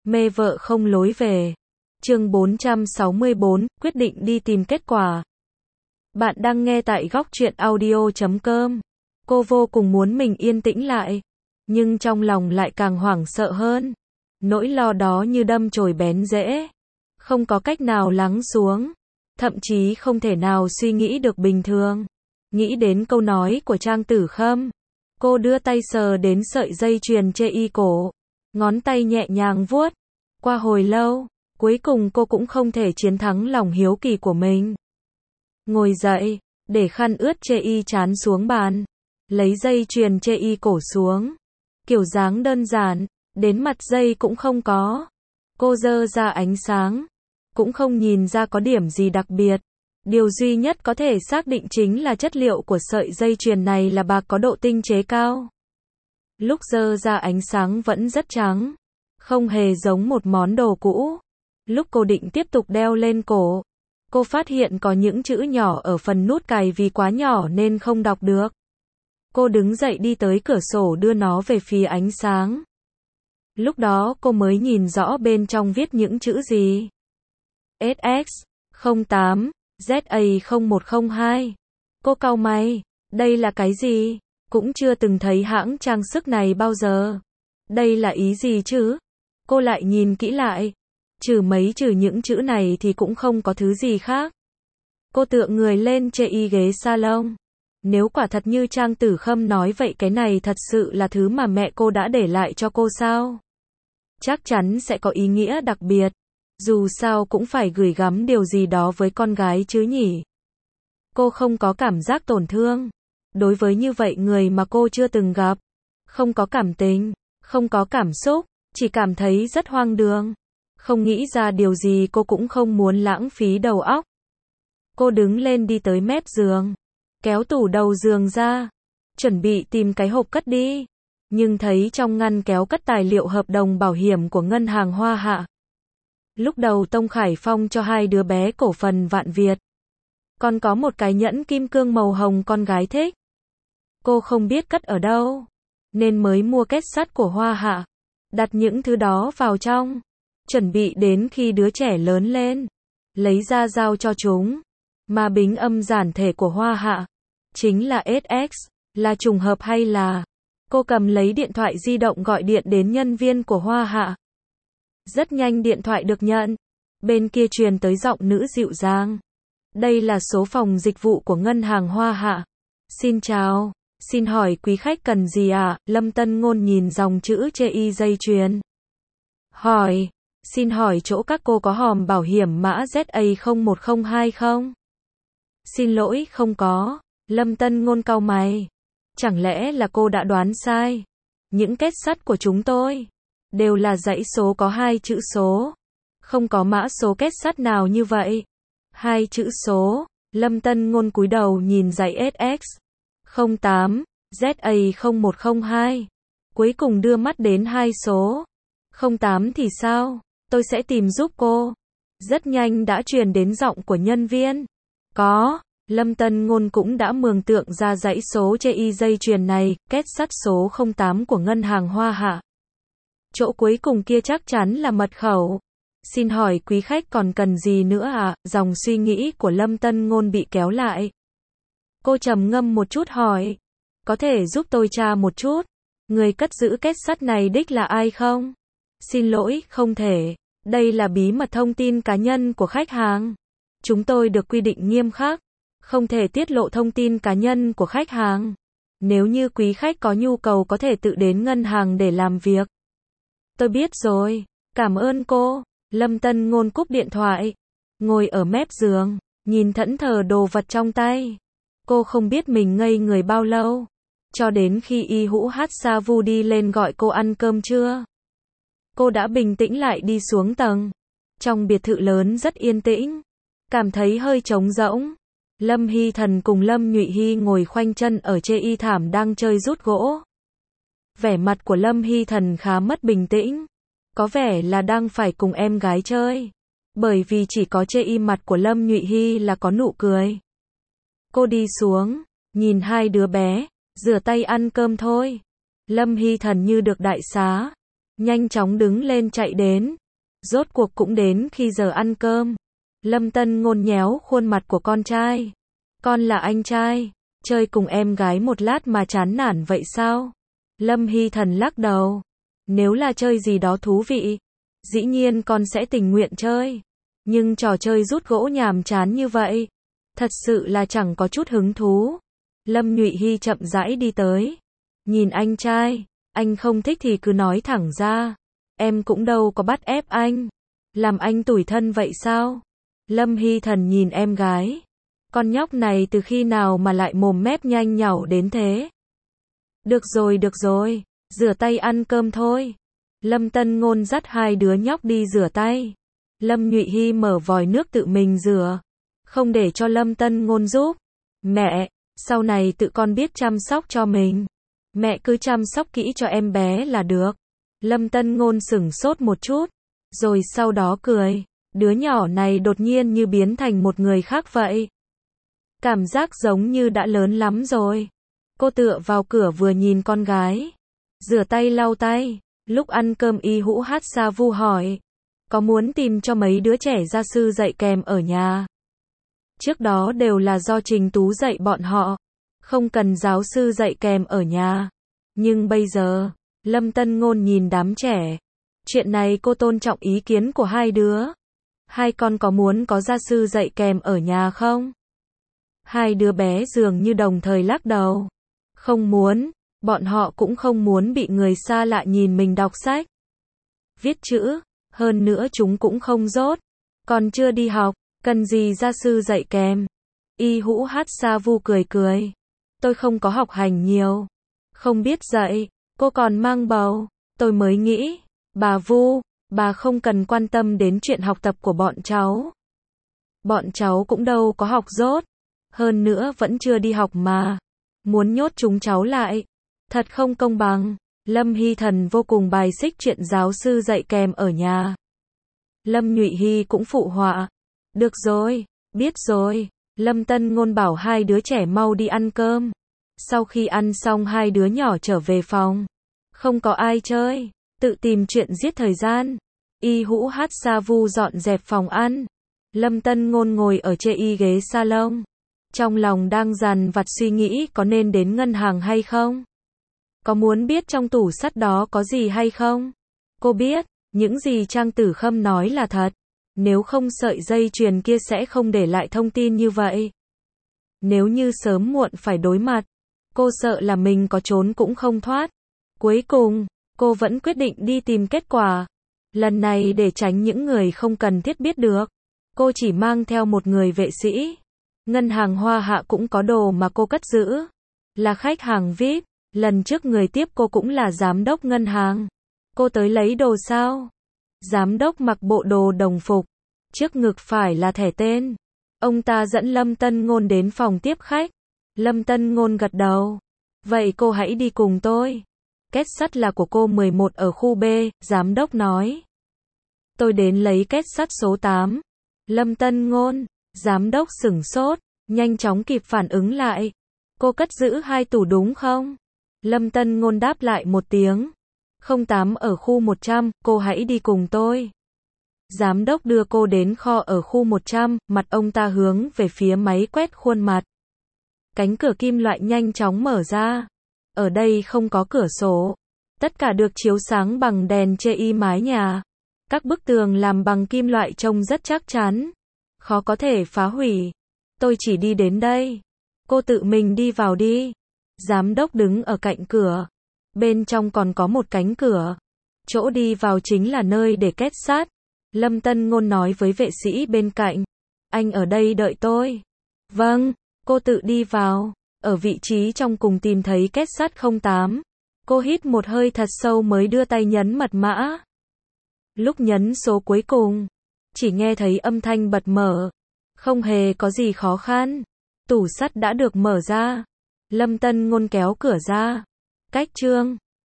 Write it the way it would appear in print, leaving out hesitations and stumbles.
Mê vợ không lối về. Chương 464, quyết định đi tìm kết quả. Bạn đang nghe tại góc truyện audio.com. Cô vô cùng muốn mình yên tĩnh lại, nhưng trong lòng lại càng hoảng sợ hơn. Nỗi lo đó như đâm chồi bén rễ, không có cách nào lắng xuống, thậm chí không thể nào suy nghĩ được bình thường. Nghĩ đến câu nói của Trang Tử Khâm, cô đưa tay sờ đến sợi dây chuyền chê y cổ, ngón tay nhẹ nhàng vuốt. Qua hồi lâu, cuối cùng cô cũng không thể chiến thắng lòng hiếu kỳ của mình. Ngồi dậy, để khăn ướt chê y chán xuống bàn, lấy dây chuyền chê y cổ xuống. Kiểu dáng đơn giản, đến mặt dây cũng không có. Cô dơ ra ánh sáng, cũng không nhìn ra có điểm gì đặc biệt. Điều duy nhất có thể xác định chính là chất liệu của sợi dây chuyền này là bạc có độ tinh chế cao. Lúc dơ ra ánh sáng vẫn rất trắng, không hề giống một món đồ cũ. Lúc cô định tiếp tục đeo lên cổ, cô phát hiện có những chữ nhỏ ở phần nút cài vì quá nhỏ nên không đọc được. Cô đứng dậy đi tới cửa sổ đưa nó về phía ánh sáng. Lúc đó cô mới nhìn rõ bên trong viết những chữ gì. SX08, ZA0102. Cô cau mày, đây là cái gì? Cũng chưa từng thấy hãng trang sức này bao giờ. Đây là ý gì chứ? Cô lại nhìn kỹ lại. Trừ những chữ này thì cũng không có thứ gì khác. Cô tựa người lên chê y ghế salon. Nếu quả thật như Trang Tử Khâm nói vậy, cái này thật sự là thứ mà mẹ cô đã để lại cho cô sao? Chắc chắn sẽ có ý nghĩa đặc biệt. Dù sao cũng phải gửi gắm điều gì đó với con gái chứ nhỉ? Cô không có cảm giác tổn thương. Đối với như vậy người mà cô chưa từng gặp. Không có cảm tình, không có cảm xúc, chỉ cảm thấy rất hoang đường. Không nghĩ ra điều gì cô cũng không muốn lãng phí đầu óc. Cô đứng lên đi tới mép giường, kéo tủ đầu giường ra, chuẩn bị tìm cái hộp cất đi. Nhưng thấy trong ngăn kéo cất tài liệu hợp đồng bảo hiểm của ngân hàng Hoa Hạ. Lúc đầu Tông Khải Phong cho hai đứa bé cổ phần Vạn Việt. Còn có một cái nhẫn kim cương màu hồng con gái thích. Cô không biết cất ở đâu, nên mới mua kết sắt của Hoa Hạ. Đặt những thứ đó vào trong. Chuẩn bị đến khi đứa trẻ lớn lên, lấy ra giao cho chúng. Mà bính âm giản thể của Hoa Hạ chính là SX, là trùng hợp hay là... Cô cầm lấy điện thoại di động gọi điện đến nhân viên của Hoa Hạ. Rất nhanh điện thoại được nhận. Bên kia truyền tới giọng nữ dịu dàng. Đây là số phòng dịch vụ của ngân hàng Hoa Hạ. Xin chào, xin hỏi quý khách cần gì ạ? Lâm Tân Ngôn nhìn dòng chữ chê y dây chuyền. Hỏi, xin hỏi chỗ các cô có hòm bảo hiểm mã ZA0102 không? Xin lỗi, không có. Lâm Tân Ngôn cau mày. Chẳng lẽ là cô đã đoán sai? Những kết sắt của chúng tôi đều là dãy số có 2 chữ số. Không có mã số kết sắt nào như vậy. 2 chữ số. Lâm Tân Ngôn cúi đầu nhìn dãy SX08, ZA0102. Cuối cùng đưa mắt đến 2 số. 08 thì sao? Tôi sẽ tìm giúp cô. Rất nhanh đã truyền đến giọng của nhân viên. Có. Lâm Tân Ngôn cũng đã mường tượng ra dãy số chê y dây chuyền này, kết sắt số 08 của ngân hàng Hoa Hạ. Chỗ cuối cùng kia chắc chắn là mật khẩu. Xin hỏi quý khách còn cần gì nữa ạ? Dòng suy nghĩ của Lâm Tân Ngôn bị kéo lại. Cô trầm ngâm một chút hỏi. Có thể giúp tôi tra một chút? Người cất giữ kết sắt này đích là ai không? Xin lỗi, không thể. Đây là bí mật thông tin cá nhân của khách hàng. Chúng tôi được quy định nghiêm khắc. Không thể tiết lộ thông tin cá nhân của khách hàng. Nếu như quý khách có nhu cầu có thể tự đến ngân hàng để làm việc. Tôi biết rồi. Cảm ơn cô. Lâm Tân Ngôn cúp điện thoại. Ngồi ở mép giường, nhìn thẫn thờ đồ vật trong tay. Cô không biết mình ngây người bao lâu. Cho đến khi Y Hữu Hát Sa Vu đi lên gọi cô ăn cơm trưa. Cô đã bình tĩnh lại đi xuống tầng. Trong biệt thự lớn rất yên tĩnh. Cảm thấy hơi trống rỗng. Lâm Hy Thần cùng Lâm Nhụy Hy ngồi khoanh chân ở chê y thảm đang chơi rút gỗ. Vẻ mặt của Lâm Hy Thần khá mất bình tĩnh. Có vẻ là đang phải cùng em gái chơi. Bởi vì chỉ có chê y mặt của Lâm Nhụy Hy là có nụ cười. Cô đi xuống, nhìn hai đứa bé, rửa tay ăn cơm thôi. Lâm Hy Thần như được đại xá. nhanh chóng đứng lên chạy đến. Rốt cuộc cũng đến khi giờ ăn cơm. Lâm Tân Ngôn nhéo khuôn mặt của con trai. Con là anh trai, chơi cùng em gái một lát mà chán nản vậy sao? Lâm Hy Thần lắc đầu. Nếu là chơi gì đó thú vị, dĩ nhiên con sẽ tình nguyện chơi. Nhưng trò chơi rút gỗ nhàm chán như vậy, thật sự là chẳng có chút hứng thú. Lâm Nhụy Hy chậm rãi đi tới. Nhìn anh trai, anh không thích thì cứ nói thẳng ra. Em cũng đâu có bắt ép anh. Làm anh tủi thân vậy sao? Lâm Hy Thần nhìn em gái. Con nhóc này từ khi nào mà lại mồm mép nhanh nhảu đến thế? Được rồi, rửa tay ăn cơm thôi. Lâm Tân Ngôn dắt hai đứa nhóc đi rửa tay. Lâm Nhụy Hy mở vòi nước tự mình rửa, không để cho Lâm Tân Ngôn giúp. Mẹ, sau này tự con biết chăm sóc cho mình. Mẹ cứ chăm sóc kỹ cho em bé là được. Lâm Tân Ngôn sửng sốt một chút, rồi sau đó cười. Đứa nhỏ này đột nhiên như biến thành một người khác vậy. Cảm giác giống như đã lớn lắm rồi. Cô tựa vào cửa vừa nhìn con gái, rửa tay lau tay. Lúc ăn cơm Y Hữu Hát Sa Vu hỏi, có muốn tìm cho mấy đứa trẻ gia sư dạy kèm ở nhà? Trước đó đều là do Trình Tú dạy bọn họ, không cần giáo sư dạy kèm ở nhà. Nhưng bây giờ, Lâm Tân Ngôn nhìn đám trẻ. Chuyện này cô tôn trọng ý kiến của hai đứa. Hai con có muốn có gia sư dạy kèm ở nhà không? Hai đứa bé dường như đồng thời lắc đầu. Không muốn, bọn họ cũng không muốn bị người xa lạ nhìn mình đọc sách, viết chữ, hơn nữa chúng cũng không dốt. Còn chưa đi học, cần gì gia sư dạy kèm? Y Hữu Hát Sa Vu cười cười. Tôi không có học hành nhiều, không biết dạy, cô còn mang bầu. Tôi mới nghĩ, bà Vu, bà không cần quan tâm đến chuyện học tập của bọn cháu. Bọn cháu cũng đâu có học dốt, hơn nữa vẫn chưa đi học mà. Muốn nhốt chúng cháu lại, thật không công bằng. Lâm Hy Thần vô cùng bài xích chuyện giáo sư dạy kèm ở nhà. Lâm Nhụy Hy cũng phụ họa. Được rồi, biết rồi. Lâm Tân Ngôn bảo hai đứa trẻ mau đi ăn cơm. Sau khi ăn xong hai đứa nhỏ trở về phòng. Không có ai chơi, tự tìm chuyện giết thời gian. Y Hữu Hát Sa Vu dọn dẹp phòng ăn. Lâm Tân Ngôn ngồi ở trên ghế salon. Trong lòng đang dằn vặt suy nghĩ có nên đến ngân hàng hay không? Có muốn biết trong tủ sắt đó có gì hay không? Cô biết, những gì Trang Tử Khâm nói là thật. Nếu không sợi dây chuyền kia sẽ không để lại thông tin như vậy. Nếu như sớm muộn phải đối mặt, cô sợ là mình có trốn cũng không thoát. Cuối cùng, cô vẫn quyết định đi tìm kết quả. Lần này để tránh những người không cần thiết biết được, cô chỉ mang theo một người vệ sĩ. Ngân hàng Hoa Hạ cũng có đồ mà cô cất giữ. Là khách hàng VIP, lần trước người tiếp cô cũng là giám đốc ngân hàng. Cô tới lấy đồ sao? Giám đốc mặc bộ đồ đồng phục, trước ngực phải là thẻ tên. Ông ta dẫn Lâm Tân Ngôn đến phòng tiếp khách. Lâm Tân Ngôn gật đầu. Vậy cô hãy đi cùng tôi. Két sắt là của cô 11 ở khu B, giám đốc nói. Tôi đến lấy két sắt số 8. Lâm Tân Ngôn, giám đốc sửng sốt, nhanh chóng kịp phản ứng lại. Cô cất giữ 2 tủ đúng không? Lâm Tân Ngôn đáp lại một tiếng. 08 ở khu 100, cô hãy đi cùng tôi. Giám đốc đưa cô đến kho ở khu 100, mặt ông ta hướng về phía máy quét khuôn mặt. Cánh cửa kim loại nhanh chóng mở ra. Ở đây không có cửa sổ. Tất cả được chiếu sáng bằng đèn chê mái nhà. Các bức tường làm bằng kim loại trông rất chắc chắn. Khó có thể phá hủy. Tôi chỉ đi đến đây. Cô tự mình đi vào đi. Giám đốc đứng ở cạnh cửa. Bên trong còn có một cánh cửa. Chỗ đi vào chính là nơi để két sắt. Lâm Tân Ngôn nói với vệ sĩ bên cạnh. Anh ở đây đợi tôi. Vâng, cô tự đi vào. Ở vị trí trong cùng tìm thấy két sắt 08. Cô hít một hơi thật sâu mới đưa tay nhấn mật mã. Lúc nhấn số cuối cùng, chỉ nghe thấy âm thanh bật mở. Không hề có gì khó khăn. Tủ sắt đã được mở ra. Lâm Tân Ngôn kéo cửa ra. Cách chương